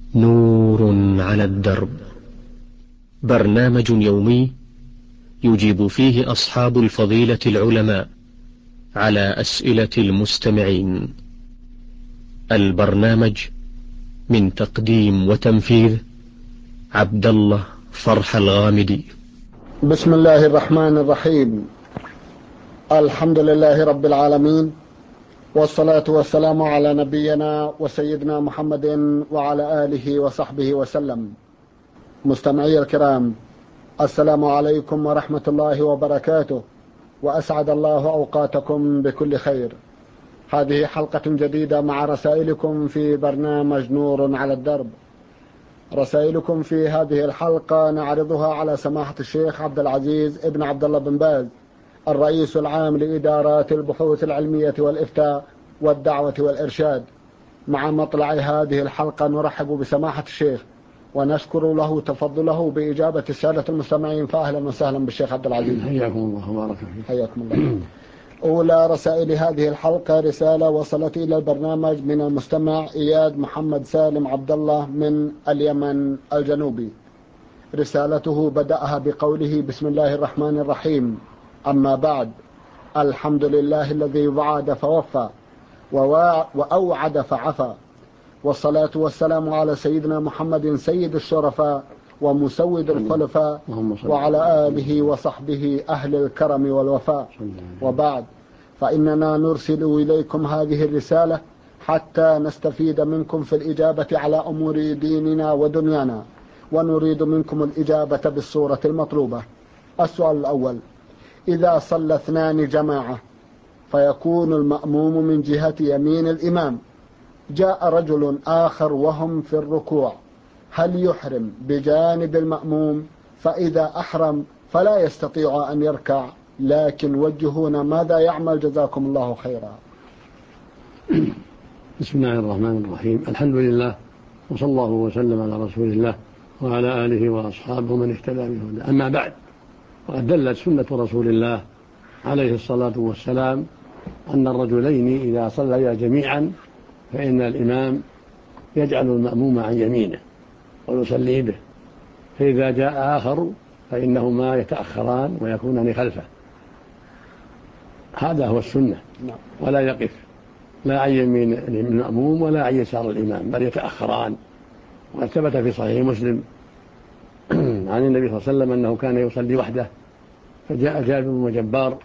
نور على الدرب، برنامج يومي يجيب فيه أصحاب الفضيلة العلماء على أسئلة المستمعين. البرنامج من تقديم وتنفيذ عبد الله فرح الغامدي. بسم الله الرحمن الرحيم. الحمد لله رب العالمين، والصلاة والسلام على نبينا وسيدنا محمد وعلى آله وصحبه وسلم. مستمعي الكرام، السلام عليكم ورحمة الله وبركاته، وأسعد الله أوقاتكم بكل خير. هذه حلقة جديدة مع رسائلكم في برنامج نور على الدرب. رسائلكم في هذه الحلقة نعرضها على سماحة الشيخ عبد العزيز ابن عبد الله بن باز، الرئيس العام لإدارات البحوث العلمية والإفتاء والدعوة والإرشاد. مع مطلع هذه الحلقة نرحب بسماحة الشيخ ونشكر له تفضله بإجابة السادة المستمعين، فأهلا وسهلا بالشيخ عبد العزيز. حياكم الله وبارك فيك. حياكم الله. أولى رسائل هذه الحلقة رسالة وصلت إلى البرنامج من المستمع إياد محمد سالم عبد الله من اليمن الجنوبي. رسالته بدأها بقوله: بسم الله الرحمن الرحيم، أما بعد، الحمد لله الذي وعد فوفى وأوعد فعفى، والصلاة والسلام على سيدنا محمد سيد الشرفاء ومسود الخلفاء وعلى آله وصحبه أهل الكرم والوفاء. وبعد، فإننا نرسل إليكم هذه الرسالة حتى نستفيد منكم في الإجابة على أمور ديننا ودنيانا، ونريد منكم الإجابة بالصورة المطلوبة. السؤال الأول: إذا صلى اثنان جماعة فيكون المأموم من جهة يمين الإمام، جاء رجل آخر وهم في الركوع، هل يحرم بجانب المأموم؟ فإذا أحرم فلا يستطيع أن يركع، لكن وجهونا ماذا يعمل؟ جزاكم الله خيرا. بسم الله الرحمن الرحيم، الحمد لله، وصلى الله وسلم على رسول الله وعلى آله وأصحابه من اهتدى بهداه. أما بعد، وقد دلت سنة رسول الله عليه الصلاة والسلام أن الرجلين إذا صليا جميعا فإن الإمام يجعل المأموم عن يمينه ويصلي به، فإذا جاء آخر فإنهما يتأخران ويكونان خلفه. هذا هو السنة، ولا يقف لا عن يمين المأموم ولا عن يسار الإمام، بل يتأخران. وقد ثبت في صحيح مسلم عن النبي صلى الله عليه وسلم أنه كان يصلي وحده، فجاء جابر وجبار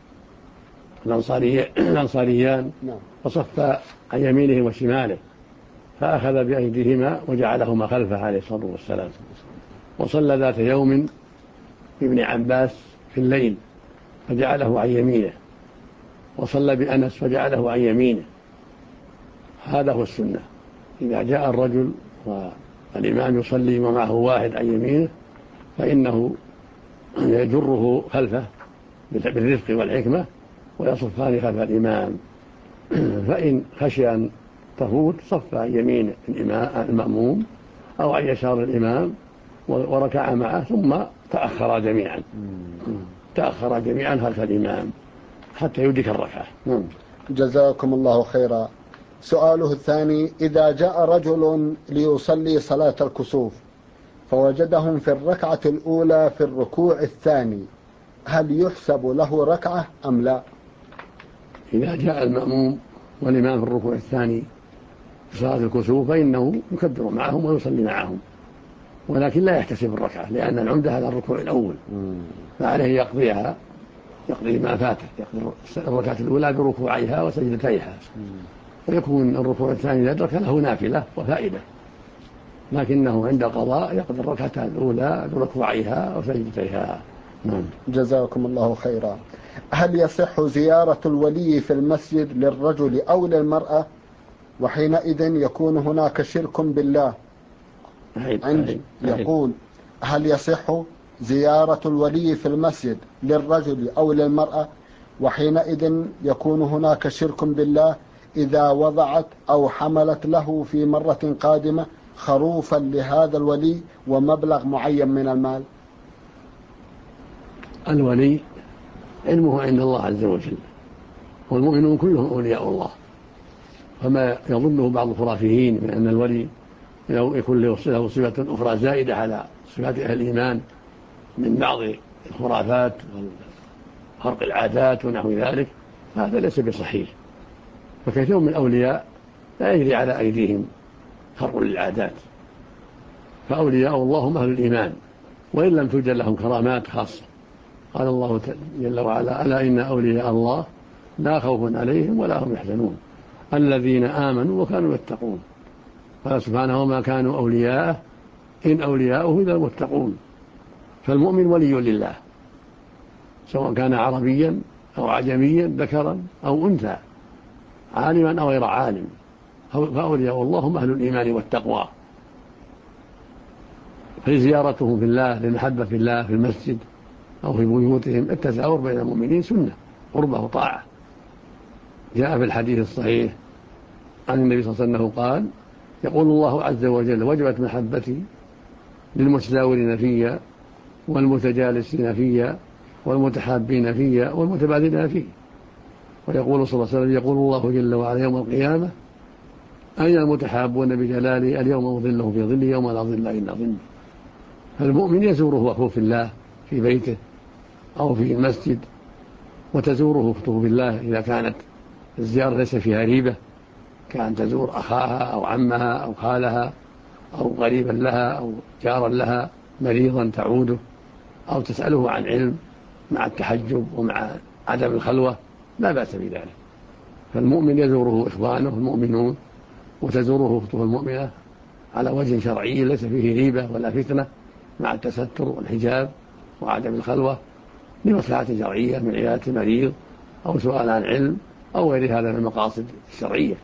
الأنصاريان فصف عن يمينه وشماله، فأخذ بأيديهما وجعلهما خلفه عليه الصلاة والسلام. وصلى ذات يوم بابن عباس في الليل فجعله عن يمينه، وصلى بأنس فجعله عن يمينه. هذا هو السنة. إذا جاء الرجل والإمام يصلي ومعه واحد عن يمينه فإنه يجره خلفه بالرفق والحكمة ويصفان خلف الإمام. فإن خشي أن تفوت صف عن يمين المأموم أو عن يسار الإمام وركع معه، ثم تأخر جميعا خلف الإمام حتى يدرك الركعة. جزاكم الله خيرا. سؤاله الثاني: إذا جاء رجل ليصلي صلاة الكسوف فوجدهم في الركعة الأولى في الركوع الثاني، هل يحسب له ركعة أم لا؟ إذا جاء المأموم والإمام في الركوع الثاني في صلاة الكسوف فإنه يكبر معهم ويصلي معهم، ولكن لا يحتسب الركعة، لأن العمدة هذا الركوع الأول، فعليه يقضي ما فاته، يقضي الركعة الأولى بركوعيها وسجدتيها، ويكون الركوع الثاني يدرك له نافلة وفائدة، لكنه عند القضاء يقضي الركعة الأولى بركوعيها وسجدتيها. جزاكم الله خيرا. هل يصح زيارة الولي في المسجد للرجل أو للمرأة، وحينئذ يكون هناك شرك بالله؟ يقول: هل يصح زيارة الولي في المسجد للرجل أو للمرأة، وحينئذ يكون هناك شرك بالله إذا وضعت أو حملت له في مرة قادمة خروفا لهذا الولي ومبلغ معين من المال؟ الولي علمه عند الله عز وجل، والمؤمنون كلهم أولياء الله، فما يظنه بعض الخرافيين من أن الولي يكون له صفة أخرى زائدة على صفات أهل الإيمان من بعض الخرافات وخرق العادات ونحو ذلك، هذا ليس بصحيح. فكثير من الأولياء لا يجري على أيديهم خرق للعادات، فأولياء الله هم أهل الإيمان وإن لم توجد لهم كرامات خاصة. قال الله جل وعلا: ألا إن أولياء الله لا خوف عليهم ولا هم يحزنون الذين آمنوا وكانوا يتقون. قال سبحانه: وما كانوا أولياءه إن أولياؤه إلا المتقون. فالمؤمن ولي لله سواء كان عربيا أو عجميا، ذكرا أو أنثى، عالما أو غير عالم، فأولياء الله هم أهل الإيمان والتقوى. فزيارتهم في الله للمحبة في الله في المسجد أو في بيوتهم، التزاور بين المؤمنين سنة قربة وطاعة. جاء في الحديث الصحيح عن النبي صلى الله عليه وسلم قال: يقول الله عز وجل: وجبت محبتي للمتزاورين فيا والمتجالسين فيا والمتحابين فيا والمتبادلين فيه. ويقول صلى الله عليه وسلم: يقول الله جل وعلا يوم القيامة: أين المتحابون بجلالي اليوم أظله في ظلي يوم لا ظل إلا ظلي. فالمؤمن يزوره أخوه في الله في بيته أو في المسجد، وتزوره أخته في الله إذا كانت الزيارة ليس فيها ريبة، كأن تزور أخاها أو عمها أو خالها أو قريبا لها أو جارا لها مريضا تعوده، أو تسأله عن علم مع التحجب ومع عدم الخلوة، لا بأس بذلك. فالمؤمن يزوره إخوانه المؤمنون، وتزوره أخته المؤمنة على وجه شرعي ليس فيه ريبة ولا فتنة، مع التستر والحجاب وعدم الخلوة لمصلحة شرعية من عيادة المريض أو سؤال عن علم أو غير هذا من المقاصد الشرعية.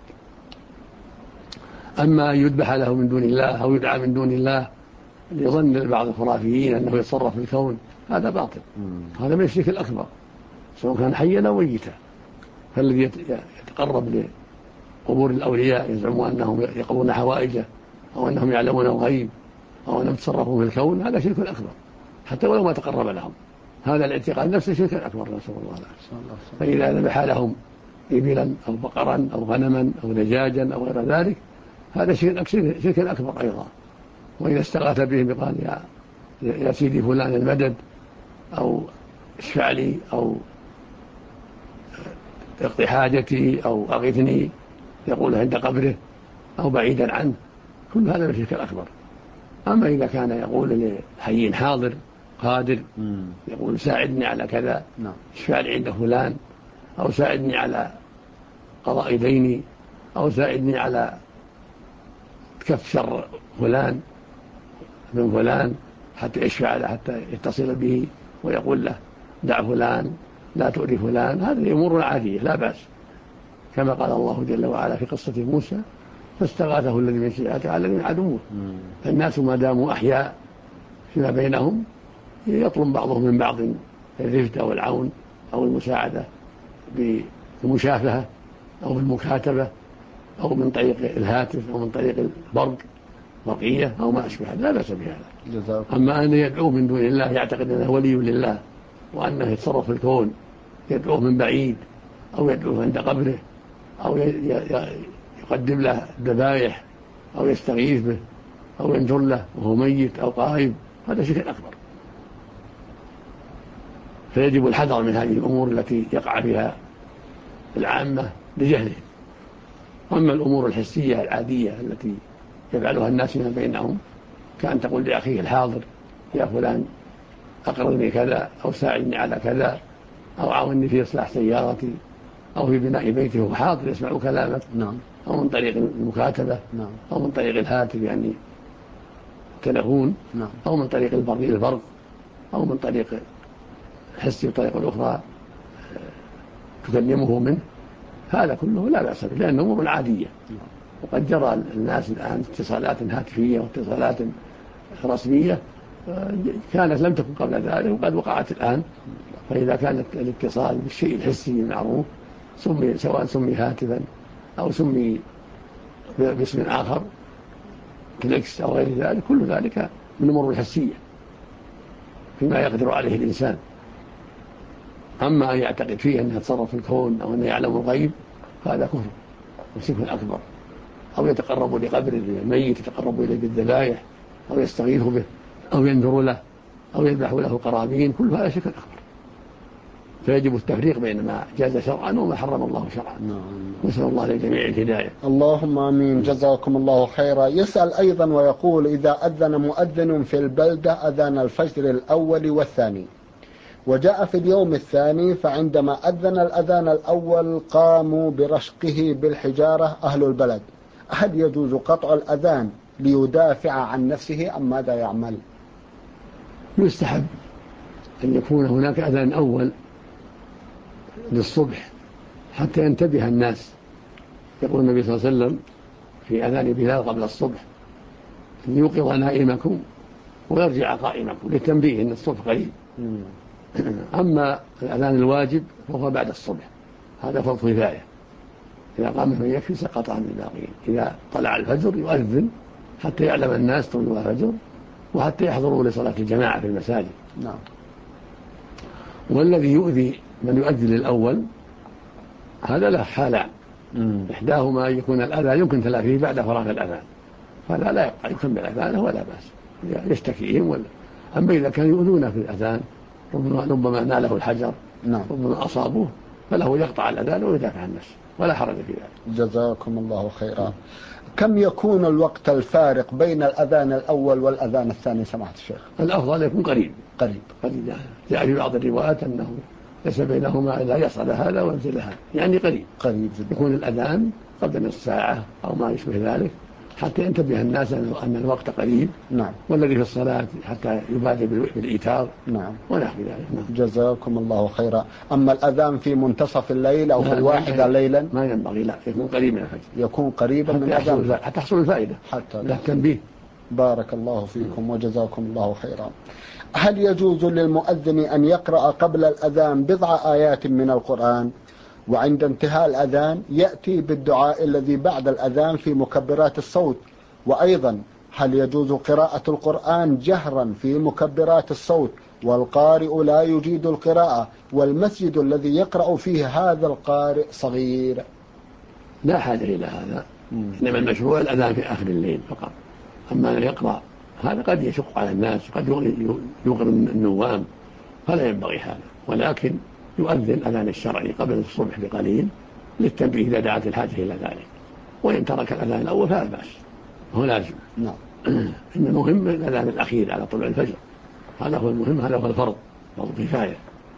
أما أن يذبح له من دون الله أو يدعى من دون الله لظن بعض الخرافيين أنه يتصرف في الكون، هذا باطل، هذا من الشرك الأكبر سواء كان حيا أو ميتا. فالذي يتقرب لقبور الأولياء يزعمون أنهم يقضون حوائجه أو أنهم يعلمون الغيب أو أنهم يتصرفون في الكون، هذا شرك أكبر حتى ولو ما تقرب لهم. هذا الاعتقاد نفسه شرك أكبر، نسأل الله العافية. فإذا ذبح لهم إبلا أو بقرا أو غنما أو دجاجا أو غير ذلك، هذا شرك أكبر أيضا. وإذا استغاث بهم بقال: يا سيدي فلان المدد، أو اشفع لي، أو اقضي حاجتي، أو أغثني، يقول عند قبره أو بعيدا عنه، كل هذا من الشرك الأكبر. أما إذا كان يقول لحي حاضر قادر، يقول: ساعدني على كذا، اشفع لي عند فلان، أو ساعدني على قضاء ديني، أو ساعدني على كف شر فلان من فلان، حتى يشفع له، حتى يتصل به ويقول له: دع فلان، لا تؤذي فلان. هذه أمور عادية لا بأس، كما قال الله جل وعلا في قصة موسى: فاستغاثه الذي من شيعته على الذي من عدوه. فالناس ما داموا أحياء فيما بينهم يطلب بعضهم من بعض الرفد أو العون أو المساعدة بالمشافهة أو بالمكاتبة أو من طريق الهاتف أو من طريق برقية أو ما أشبه، لا بأس بهذا. أما أن يدعو من دون الله يعتقد أنه ولي لله وأنه يتصرف في الكون، يدعوه من بعيد أو يدعوه عند قبره أو يقدم له ذبائح أو يستغيث به أو ينذر له وهو ميت أو قائم، هذا شرك أكبر. فيجب الحذر من هذه الأمور التي يقع فيها العامة لجهلهم. أما الأمور الحسية العادية التي يفعلها الناس من بينهم، كأن تقول لأخيه الحاضر: يا فلان أقرضني كذا، أو ساعدني على كذا، أو عاوني في إصلاح سيارتي، أو في بناء بيته، وهو حاضر يسمع كلامك، أو من طريق المكاتبة، أو من طريق الهاتف يعني التلفون، أو من طريق البرق، أو من طريق الحس بطريقة الأخرى تكلمه منه، هذا كله لا بأس به، لأنه أمور عادية. وقد جرى الناس الآن اتصالات هاتفية واتصالات رسمية كانت لم تكن قبل ذلك وقد وقعت الآن. فإذا كان الاتصال بالشيء الحسي المعروف سواء سمي هاتفا أو سمي باسم آخر كليكس أو غير ذلك، كل ذلك من الأمور الحسية فيما يقدر عليه الإنسان. أما أن يعتقد فيه أنه يتصرف في الكون أو أنه يعلم الغيب، هذا كفر وشرك أكبر. أو يتقرب لقبر الميت، يتقرب إليه بالذبائح أو يستغيث به أو ينذر له أو يذبح له قرابين، كل هذا شرك أكبر. فيجب التفريق بين ما جاز شرعا وما حرم الله شرعا. نسأل الله للجميع الهداية. اللهم آمين. جزاكم الله خيرا. يسأل أيضا ويقول: إذا أذن مؤذن في البلدة أذان الفجر الأول والثاني، وجاء في اليوم الثاني فعندما أذن الأذان الأول قاموا برشقه بالحجارة أهل البلد، هل يجوز قطع الأذان ليدافع عن نفسه أم ماذا يعمل؟ يستحب أن يكون هناك أذان أول للصبح حتى ينتبه الناس. يقول النبي صلى الله عليه وسلم في أذان بلال قبل الصبح: أن يوقظ نائمكم ويرجع قائمكم، للتنبيه أن الصبح قريب. أما الأذان الواجب فهو بعد الصبح، هذا فرض كفاية، إذا قام من يكفي سقط عن الباقين. إذا طلع الفجر يؤذن حتى يعلم الناس طلوع الفجر وحتى يحضروا لصلاة الجماعة في المساجد. نعم. والذي يؤذي من يؤذن الأول هذا له حالان: إحداهما يكون الأذان يمكن تلافيه بعد فراغ الأذان، فلا لا يبقى يكمل أذانه ولا بأس، يشتكيهم. أما إذا كان يؤذونه في الأذان ربما ناله الحجر، نعم، ربما أصابوه، فله يقطع الأذان ويدافع عن نفسه ولا حرج في ذلك. جزاكم الله خيرا. كم يكون الوقت الفارق بين الأذان الأول والأذان الثاني سماحة الشيخ؟ الأفضل يكون قريب. قريب. جاء في بعض الروايات أنه ليس بينهما إلا يصعد هذا وينزل هذا، يعني قريب جدا. يكون الأذان قبل نصف ساعة أو ما يشبه ذلك حتى ينتبه الناس أن الوقت قريب. نعم. والذي في الصلاة حتى يبادر بالإيتار. نعم. ونحو ذلك. نعم. جزاكم الله خيرا. أما الأذان في منتصف الليل أو في الواحدة ليلا ما ينبغي، لا، يكون قريب من الفجر، يكون قريبا من الأذان حتى تحصل الفائدة، حتى لا تنبيه. بارك الله فيكم وجزاكم الله خيرا. هل يجوز للمؤذن أن يقرأ قبل الأذان بضع آيات من القرآن، وعند انتهاء الأذان يأتي بالدعاء الذي بعد الأذان في مكبرات الصوت؟ وأيضا هل يجوز قراءة القرآن جهرا في مكبرات الصوت والقارئ لا يجيد القراءة والمسجد الذي يقرأ فيه هذا القارئ صغير؟ لا حاجة إلى هذا، إنما المشروع الأذان في آخر الليل فقط. أما أن يقرأ هذا قد يشق على الناس، قد يوقظ النوام، فلا ينبغي هذا، ولكن يؤذن الأذان الشرعي قبل الصبح بقليل للتنبيه إذا دعت الحاجة إلى ذلك. وإن ترك الأذان الأول فلا بأس، هو لازم. نعم. إن المهم الأذان الأخير على طلوع الفجر، هذا هو المهم، هذا هو الفرض كفاية.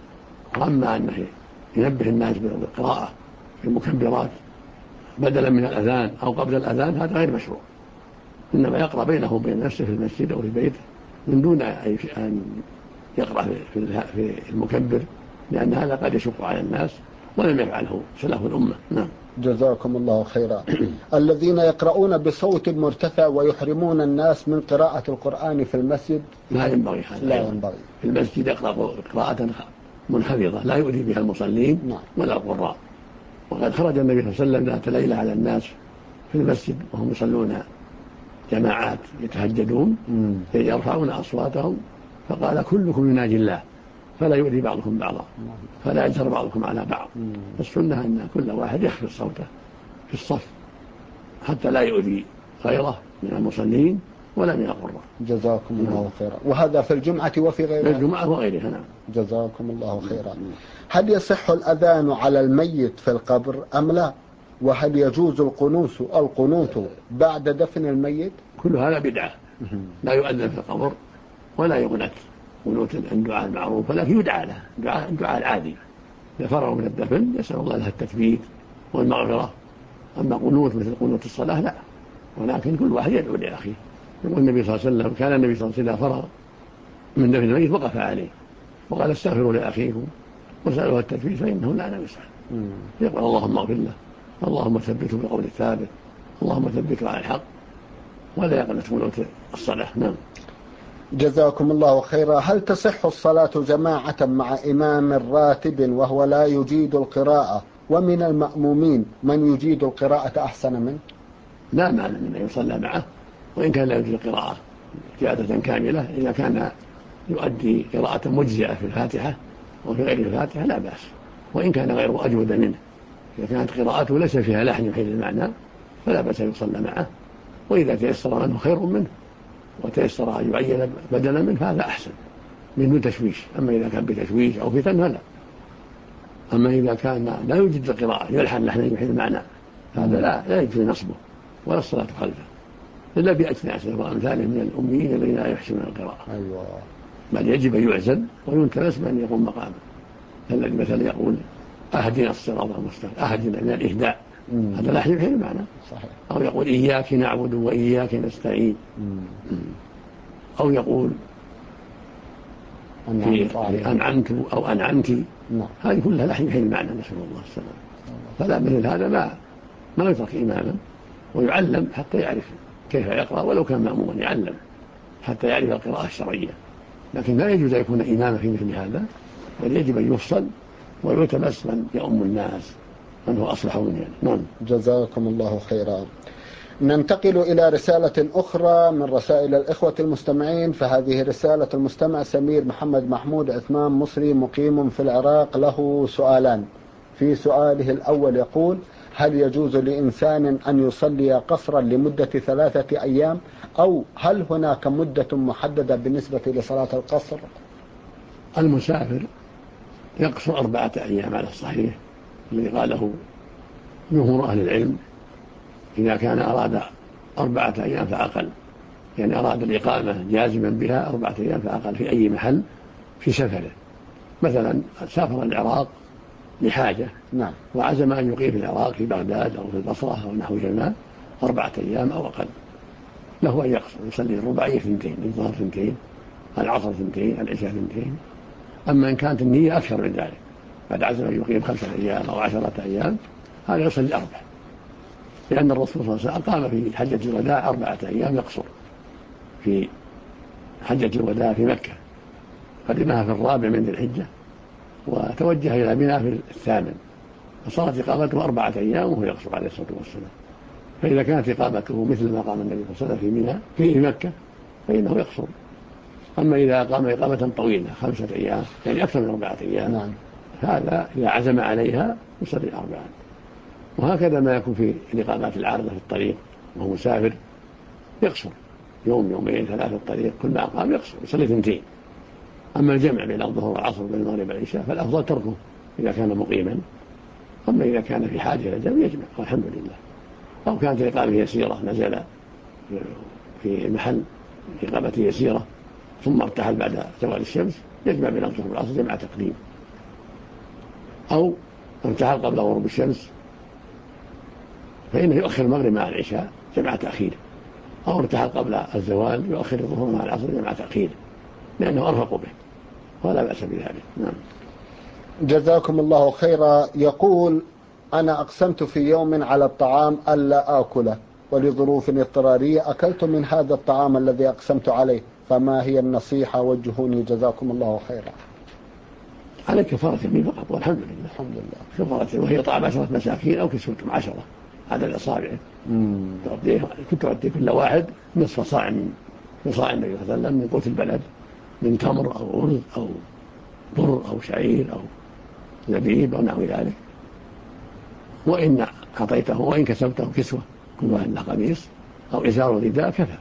وأما أنه ينبه الناس بالقراءة في المكبرات بدلا من الأذان أو قبل الأذان هذا غير مشروع، إنما يقرأ بينه وبين نفسه في المسجد أو في بيته من دون أن يقرأ في المكبر، لأن هذا قد يشق على الناس ولم يفعله سلف الأمة. نعم. جزاكم الله خيرا. الذين يقرؤون بصوت مرتفع ويحرمون الناس من قراءة القرآن في المسجد لا ينبغي هذا. لا ينبغي. في المسجد يقرأ قراءة منخفضة لا يؤذي بها المصلين. نعم. ولا القراء. وقد خرج النبي صلى الله عليه وسلم ذات ليلة على الناس في المسجد وهم يصلون جماعات يتهجدون يرفعون أصواتهم، فقال: كلكم يناجي الله فلا يؤذي بعضكم بعضا فلا يجهر بعضكم على بعض. السنة أن كل واحد يخفض صوته في الصف حتى لا يؤذي غيره من المصلين ولا من القراء. جزاكم الله خيرا. وهذا في الجمعة وفي غيرها؟ في الجمعة وغيرها. نعم. جزاكم الله خيرا. هل يصح الأذان على الميت في القبر أم لا؟ وهل يجوز القنوت بعد دفن الميت؟ كل هذا بدعة، لا يؤذن في القبر ولا يقنت قنوت الدعاء المعروف، ولكن يدعى له الدعاء العادي. إذا فرغوا من الدفن يسأل الله له التثبيت والمغفرة. أما قنوت مثل قنوت الصلاة لا، ولكن كل واحد يدعو لأخيه. يقول النبي صلى الله عليه وسلم: كان النبي صلى الله عليه وسلم فرغ من دفن الميت وقف عليه وقال: استغفروا لأخيكم وسألوه التثبيت فإنه لا يسأل. يقول: اللهم اغفر له، اللهم ثبته بالقول الثابت، اللهم ثبته على الحق، ولا يقنط قنوت الصلاة. نعم. جزاكم الله خيرا. هل تصح الصلاة جماعة مع إمام راتب وهو لا يجيد القراءة، ومن المأمومين من يجيد القراءة أحسن منه؟ لا معنى أن يصلى معه، وإن كان لا يجيد القراءة جادة كاملة، إذا كان يؤدي قراءة مجزئة في الفاتحة وفي غير الفاتحة لا بأس، وإن كان غيره أجود منه. إذا كانت قراءته ليس فيها لحن يحيل المعنى فلا بأس يصلى معه، وإذا تيسر منه خير منه وتيسر أن يعين بدلا منه هذا أحسن من تشويش. أما إذا كان بتشويش أو فتن فلا. أما إذا كان لا يوجد القراءة يلحن لحنا يحيل المعنى هذا لا يجوز نصبه ولا الصلاة خلفه إلا بأجناسه وأمثاله من الأميين الذين لا يحسنون القراءة. أيوة. بل يجب أن يعزل وينتبس من يقوم مقامه، الذي مثلا يقول أهدنا الصراط المستقيم، أهدنا من الإهداء هذا لا يحيل المعنى. صحيح. أو يقول إياك نعبد وإياك نستعين، أو يقول أنعمت أو أنعمت، هذه كلها لا يحيل المعنى، نسأل الله السلامة. فلا مثل هذا ما يترك إماما ويعلم حتى يعرف كيف يقرأ، ولو كان مأموما يعلم حتى يعرف القراءة الشرعية. لكن لا يجوز أن يكون إماما في مثل هذا، بل يجب أن يفصل ويلتمس من يؤم الناس من هو أصلح منه. نعم. جزاكم الله خيرا. ننتقل إلى رسالة أخرى من رسائل الإخوة المستمعين. فهذه رسالة المستمع سمير محمد محمود عثمان مصري مقيم في العراق، له سؤالان. في سؤاله الأول يقول: هل يجوز لإنسان أن يصلي قصرا لمدة 3 أيام، أو هل هناك مدة محددة بالنسبة لصلاة القصر؟ المسافر يقصر 4 أيام على الصحيح الذي قاله جمهور أهل العلم، إذا كان أراد 4 أيام فأقل، يعني أراد الإقامة جازما بها 4 أيام فأقل في أي محل في سفره. مثلا سافر العراق لحاجة وعزم أن يقيم في العراق في بغداد أو في البصرة أو نحوهما 4 أيام أو أقل، له أن يقصر يصلي الرباعية 2، الظهر 2، العصر 2، العشاء 2. أما إن كانت النية أكثر من ذلك، بعد عزم أن يقيم 5 أيام أو 10 أيام، هذا يصلي 4، لأن الرسول صلى الله عليه وسلم قام في حجة الوداع 4 أيام يقصر في حجة الوداع في مكة، قدمها في 4 من ذي الحجة وتوجه إلى منى في 8، فصارت إقامته 4 أيام وهو يقصر عليه الصلاة والسلام. فإذا كانت إقامته مثل ما قام النبي صلى الله عليه وسلم في منى في مكة فإنه يقصر. أما إذا قام إقامة طويلة 5 أيام يعني أكثر من 4 أيام هذا إذا عزم عليها يصلي 4. وهكذا ما يكون في الإقامات العارضة في الطريق وهو مسافر يقصر يوم 2 3 في الطريق، كل ما أقام يقصر يصلي 2. أما الجمع بين الظهر والعصر وبين المغرب والعشاء فالأفضل تركه إذا كان مقيما. أما إذا كان في حاجة إلى الجمع يجمع والحمد لله. أو كانت الإقامة يسيرة، نزل في محل إقامته يسيرة ثم ارتحل بعد زوال الشمس، يجمع بين الظهر والعصر جمع تقديم. أو ارتحل قبل غروب الشمس فإنه يؤخر المغرب مع العشاء جمع تأخير، أو ارتحل قبل الزوال يؤخر الظهر مع العصر جمع تأخير، لأنه أرفق به ولا بأس بذلك. نعم. جزاكم الله خيرا. يقول: أنا أقسمت في يوم على الطعام ألا آكله، ولظروف اضطرارية أكلت من هذا الطعام الذي أقسمت عليه، فما هي النصيحة؟ وجهوني جزاكم الله خيرا. عليك كفارة يمين فقط والحمد لله. الحمد لله. كفارة، وهي طعام 10 مساكين أو كسوتهم 10 عدد الأصابع. كنت أعطي كل واحد نصف صاع من صاع النبي صلى الله عليه وسلم من قوت البلد، من تمر أو أرز أو بر أو شعير أو زبيب أو نحو ذلك. وإن أعطيته وإن كسوته كسوة كل واحد له قميص أو إزار ورداء كفى،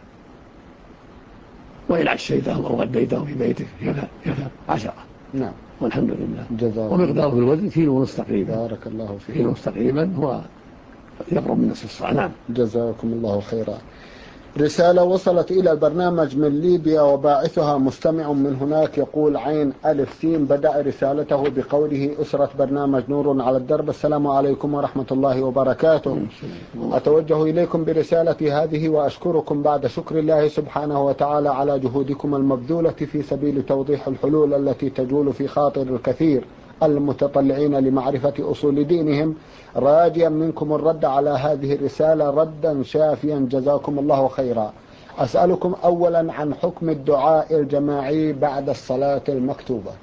وإن عشيته أو غديته في بيتك كفى 10. نعم والحمد لله. ومقداره في الوزن كيلو ونصف تقريبا. بارك الله فيك. كيلو ونصف تقريبا هو يقرب من نصف الصاع. نعم. جزاكم الله خيرا. رسالة وصلت إلى البرنامج من ليبيا وباعثها مستمع من هناك، يقول عين ألف سين، بدأ رسالته بقوله: أسرة برنامج نور على الدرب، السلام عليكم ورحمة الله وبركاته. أتوجه إليكم برسالتي هذه وأشكركم بعد شكر الله سبحانه وتعالى على جهودكم المبذولة في سبيل توضيح الحلول التي تجول في خاطر الكثير المتطلعين لمعرفة أصول دينهم، راجيا منكم الرد على هذه الرسالة ردا شافيا جزاكم الله خيرا. أسألكم أولا عن حكم الدعاء الجماعي بعد الصلاة المكتوبة.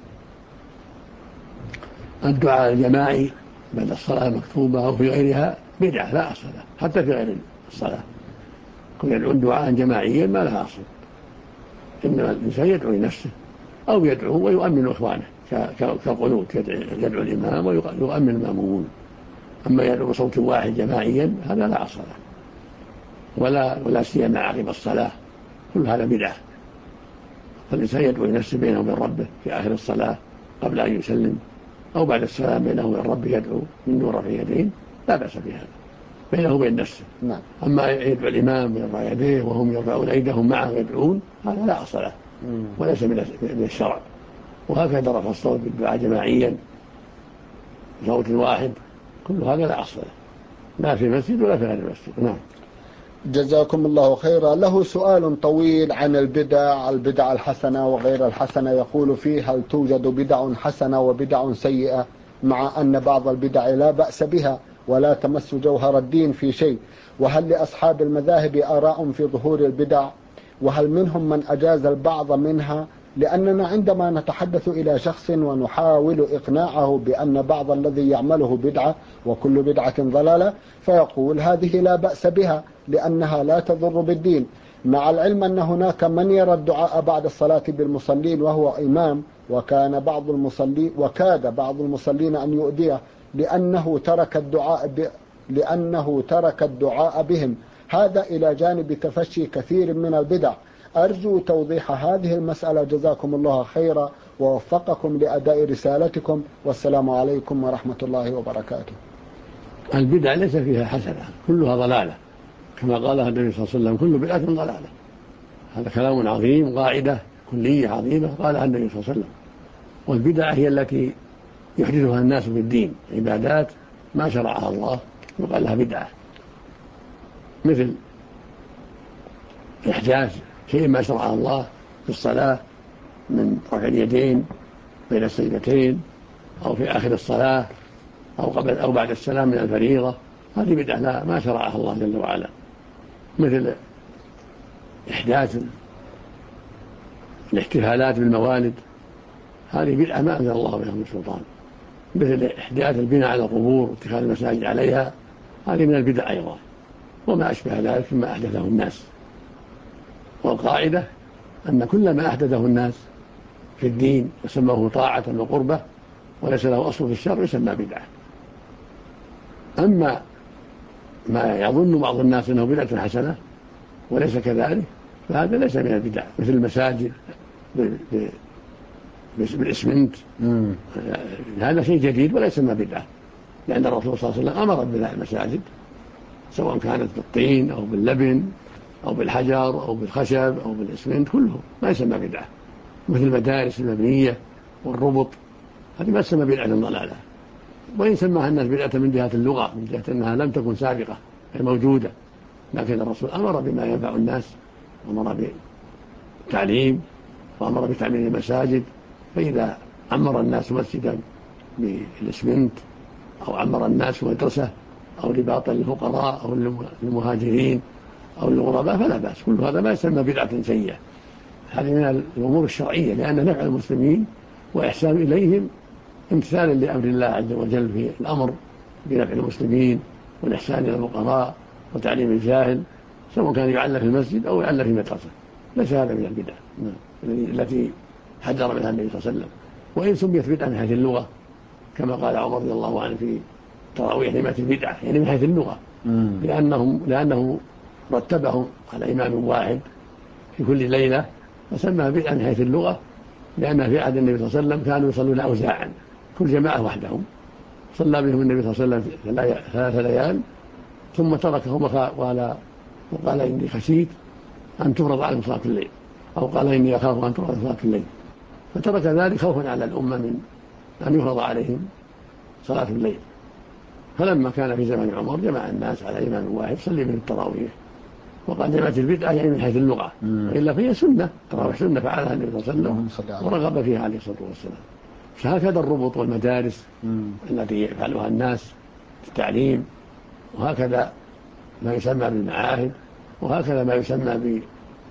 الدعاء الجماعي بعد الصلاة المكتوبة أو في غيرها بدعة لا أصل له، حتى في غير الصلاة كن يدعون دعاء جماعيا ما لها أصل، إنما الإنسان يدعو لنفسه أو يدعو ويؤمن إخوانه كالقنوت، يدعو الإمام ويؤمن المأمومون. أما يدعو بصوت واحد جماعيا هذا لا أصل له، ولا سيما عقب الصلاة، كل هذا بدعة. فالإنسان يدعو لنفسه بينه وبين ربه في آخر الصلاة قبل أن يسلم، أو بعد السلام بينه وبين ربه يدعو من نور في يدين، لا بأس بهذا بينه وبين نفسه. أما يدعو الإمام يرفع يديه وهم يرفعون أيديهم معه ويدعون، هذا لا أصل له وليس من الشرع. وهكذا رفع الصوت بالدعاء جماعيا بصوت واحد، كل هذا لا أصل له، لا في المسجد ولا في غير المسجد. نعم. جزاكم الله خيرا. له سؤال طويل عن البدع الحسنة وغير الحسنة، يقول فيه: هل توجد بدع حسنة وبدع سيئة، مع أن بعض البدع لا بأس بها ولا تمس جوهر الدين في شيء؟ وهل لأصحاب المذاهب آراء في ظهور البدع؟ وهل منهم من أجاز البعض منها؟ لأننا عندما نتحدث إلى شخص ونحاول إقناعه بأن بعض الذي يعمله بدعة وكل بدعة ضلالة، فيقول هذه لا بأس بها لأنها لا تضر بالدين، مع العلم أن هناك من يرى الدعاء بعد الصلاة بالمصلين وهو إمام، وكاد بعض المصلين أن يؤذيه لأنه ترك الدعاء بهم. هذا إلى جانب تفشي كثير من البدع. أرجو توضيح هذه المسألة، جزاكم الله خيرا ووفقكم لأداء رسالتكم، والسلام عليكم ورحمة الله وبركاته. البدع ليس فيها حسنة، كلها ضلالة، كما قالها النبي صلى الله عليه وسلم: كل بدعة ضلالة. هذا كلام عظيم، قاعدة كلية عظيمة قالها النبي صلى الله عليه وسلم. والبدع هي التي يحدثها الناس في الدين، عبادات ما شرعها الله يقال لها بدعة، مثل إحداث شيء ما شرعه الله في الصلاة من رفع اليدين بين السجدتين، أو في آخر الصلاة، أو قبل أو بعد السلام من الفريضة، هذه بدعة لا ما شرعها الله جل وعلا. مثل إحداث الاحتفالات بالموالد، هذه بدعة ما أنزل الله بها من سلطان. مثل إحداث البناء على القبور واتخاذ المساجد عليها، هذه من البدع أيضا، وما أشبه ذلك مما أحدثه الناس. والقاعدة أن كل ما أحدثه الناس في الدين وسموه طاعة وقربة وليس له أصل في الشرع يسمى بدعة. أما ما يظن بعض الناس أنه بدعة حسنة وليس كذلك، فهذا ليس من البدع، مثل المساجد بالإسمنت، هذا شيء جديد ولا يسمى بدعة، لأن الرسول صلى الله عليه وسلم أمر ببناء المساجد سواء كانت بالطين أو باللبن أو بالحجر أو بالخشب أو بالإسمنت، كله ما يسمى بدعة. مثل المدارس المبنية والربط، هذه ما تسمى بدعة ضلالة، وإن سماها الناس بدعة من جهة اللغة، من جهة أنها لم تكن سابقة غير موجودة، لكن الرسول أمر بما ينفع الناس، أمر بالتعليم وأمر بتعمير المساجد. فإذا عمر الناس مسجدا بالإسمنت أو عمر الناس مدرسة أو رباطا للفقراء أو للمهاجرين أو للغرباء فلا بأس، كل هذا ما يسمى بدعة سيئة. هذه من الأمور الشرعية، لأن نفع المسلمين وإحسان إليهم امتثالا لأمر الله عز وجل في الأمر بنفع المسلمين والإحسان إلى الفقراء وتعليم الجاهل، سواء كان يعلم في المسجد أو يعلم في مدرسة، ليس هذا من البدع التي حذر منها النبي صلى الله عليه وسلم. وإن سميت بدعة من حيث اللغة كما قال عمر رضي الله عنه في تراويح نمات البدعة، يعني من حيث اللغة، لأنه رتبهم على إمام واحد في كل ليلة، فسمى بدعة من حيث اللغة، لأن في عهد النبي صلى الله عليه وسلم كانوا يصلون أوزاعا، كل جماعة وحدهم، صلى بهم النبي صلى الله عليه وسلم 3 ليال ثم تركهم وقال إني خشيت أن تفرض عليهم صلاة الليل، أو قال إني أخاف أن تفرض صلاة الليل، فترك ذلك خوفا على الأمة من أن يفرض عليهم صلاة الليل. فلما كان في زمن عمر جمع الناس على إمام واحد صلي من التراويح، وقد جمعت البدعة يعني من حيث اللغة، وإلا فهي سنة، التراويح سنة فعلها النبي صلى الله عليه وسلم ورغب فيها عليه الصلاة والسلام. فهكذا الربط والمدارس التي يفعلها الناس في التعليم، وهكذا ما يسمى بالمعاهد، وهكذا ما يسمى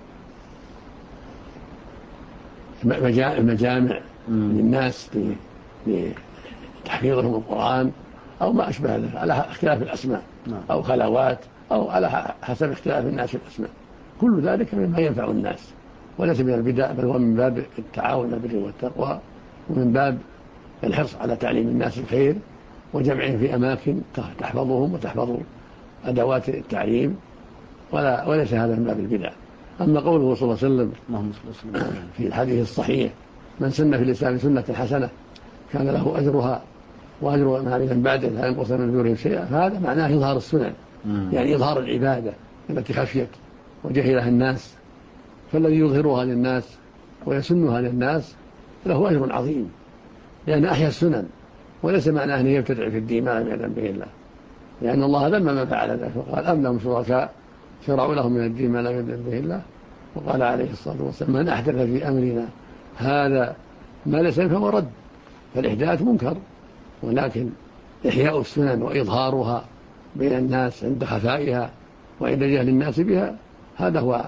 بالمجامع للناس لتحفيظهم القرآن أو ما أشبه ذلك، على اختلاف الأسماء، أو خلوات، أو على حسب اختلاف الناس في الأسماء، كل ذلك مما ينفع الناس وليس من البدع، بل هو من باب التعاون على البر والتقوى، ومن باب الحرص على تعليم الناس الخير وجمعهم في أماكن تحفظهم وتحفظ أدوات التعليم وليس هذا من باب البدع. أما قوله صلى الله عليه وسلم في الحديث الصحيح: من سن في الإسلام سنة حسنة كان له أجرها وأجر من عمل من بعده لا ينقص من أجورهم شيئا، فهذا معناه إظهار السنن، يعني إظهار العبادة التي خفيت وجهلها الناس، فالذي يظهرها للناس ويسنها للناس له أجر عظيم، لأن أحيا السنن، وليس معناه أن يبتدع في الدين ما لم يأذن به الله، لأن الله ذم من فعل ذلك وقال: أم لهم شركاء شرعوا لهم من الدين ما لم يأذن به الله. وقال عليه الصلاة والسلام: من أحدث في أمرنا هذا ما ليس فهو رد. فالإحداث منكر، ولكن إحياء السنن وإظهارها بين الناس عند خفائها وعند جهل الناس بها، هذه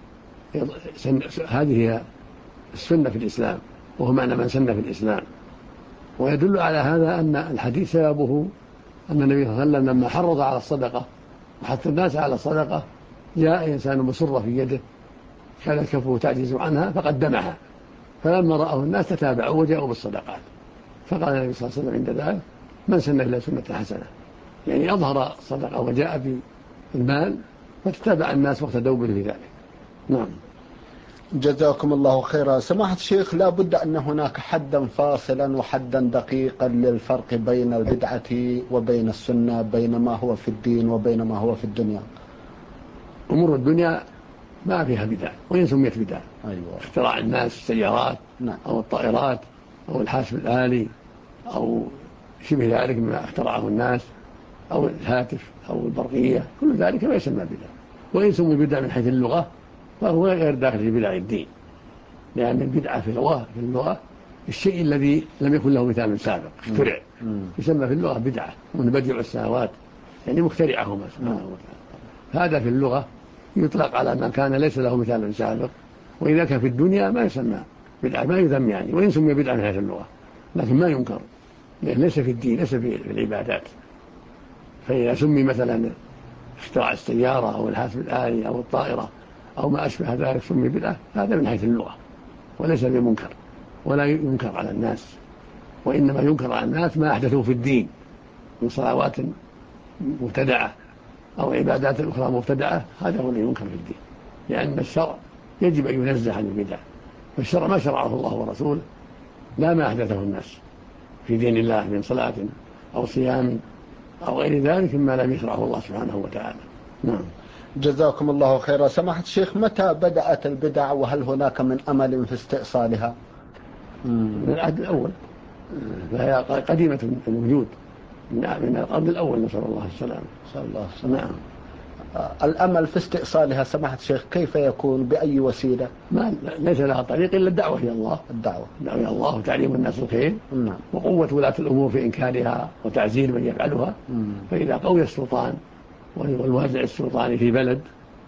هي السنة في الإسلام، وهو معنى من سن في الإسلام. ويدل على هذا أن الحديث سببه أن النبي صلى الله عليه وسلم لما حرض على الصدقة وحث الناس على الصدقة، جاء إنسان بصرة في يده كانت كفه تعجز عنها فقدمها، فلما رأه الناس تتابعوا وجاءوا بالصدقات، فقال النبي صلى الله عليه وسلم عند ذلك: من سن إلى سنة حسنة، يعني أظهر الصدقة وجاء بالمال فتتابع الناس واقتدوا به لذلك. نعم. جزاكم الله خيرا. سماحة الشيخ، لا بد أن هناك حدا فاصلا وحدا دقيقا للفرق بين البدعة وبين السنة، بين ما هو في الدين وبين ما هو في الدنيا. أمور الدنيا ما فيها بدع، وإن سميت بدع. أيوة. اختراع الناس السيارات، نعم، أو الطائرات أو الحاسب الآلي أو شبه ذلك مما اخترعه الناس، أو الهاتف أو البرقية، كل ذلك ما يسمى بدع. وإن سمي بدع من حيث اللغة فهو غير داخل في بدع الدين، لأن البدعة في اللغة الشيء الذي لم يكن له مثال سابق اخترع، يسمى في اللغة بدعة، من بديع السماوات، يعني مخترعهما سبحانه وتعالى. هذا في اللغة يطلق على ما كان ليس له مثال سابق، وإذا كان في الدنيا ما يسمى بدعة، ما يذم يعني، وإن سمي بدعة من هذه اللغة لكن ما ينكر، لأن ليس في الدين، ليس في العبادات. فإذا سمي مثلا اختراع السيارة أو الحاسب الآلي أو الطائرة أو ما أشبه ذلك سمي بدعة، هذا من حيث اللغة وليس بمنكر ولا ينكر على الناس، وإنما ينكر على الناس ما أحدثوا في الدين من صلوات مبتدعة أو عبادات أخرى مبتدعة، هذا هو اللي ينكر في الدين، لأن الشرع يجب أن ينزه عن البدع، فالشرع ما شرعه الله ورسوله، لا ما أحدثه الناس في دين الله من صلاة أو صيام أو غير ذلك مما لم يشرعه الله سبحانه وتعالى. نعم. جزاكم الله خيرا. سماحة الشيخ، متى بدأت البدع وهل هناك من أمل في استئصالها؟ من العهد الأول، فهي قديمة الوجود من القرن الأول، نسأل الله السلامة. نعم. الأمل في استئصالها سماحة الشيخ كيف يكون، بأي وسيلة؟ ليس لها طريق إلا الدعوة إلى الله، الدعوة إلى الله وتعليم الناس الخير، نعم، وقوة ولاة الأمور في إنكارها وتعزير من يفعلها. فإذا قوي السلطان والوازع السلطاني في بلد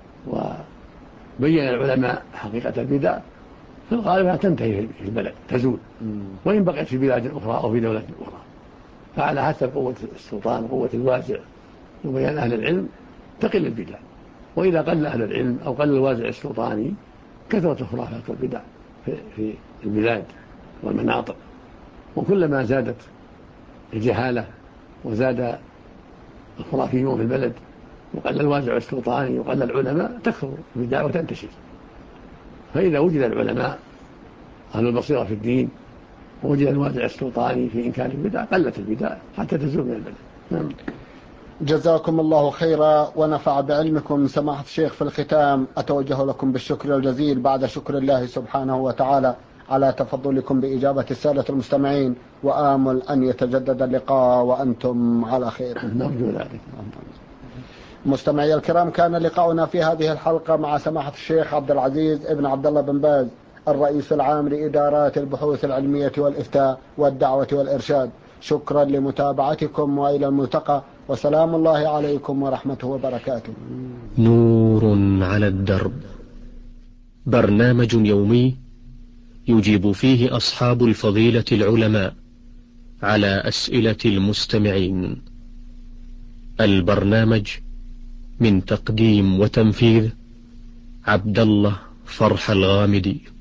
وبين العلماء حقيقة البدع، في الغالب تنتهي في البلد، تزول، وإن بقيت في بلاد أخرى أو في دولة أخرى، فعلى حسب قوة السلطان وقوة الوازع وبيان أهل العلم تقل البدع. وإذا قل أهل العلم أو قل الوازع السلطاني كثرت الخرافات والبدع في البلاد والمناطق، وكلما زادت الجهالة وزاد الخرافيون في البلد وقل الوازع السلطاني وقل العلماء تكثر البدع وتنتشر. فإذا وجد العلماء أهل البصيرة في الدين ووجد الوازع السلطاني في إنكار البدع قلت البدع حتى تزول من البلد. نعم. جزاكم الله خيرا ونفع بعلمكم. سماحة الشيخ، في الختام أتوجه لكم بالشكر الجزيل بعد شكر الله سبحانه وتعالى على تفضلكم بإجابة السادة المستمعين، وآمل أن يتجدد اللقاء وأنتم على خير. نرجو ذلك. مستمعي الكرام، كان لقاؤنا في هذه الحلقة مع سماحة الشيخ عبد العزيز ابن عبد الله بن باز، الرئيس العام لإدارات البحوث العلمية والإفتاء والدعوة والإرشاد. شكرا لمتابعتكم وإلى الملتقى، وسلام الله عليكم ورحمته وبركاته. نور على الدرب، برنامج يومي يجيب فيه أصحاب الفضيلة العلماء على أسئلة المستمعين. البرنامج من تقديم وتنفيذ عبد الله فرح الغامدي.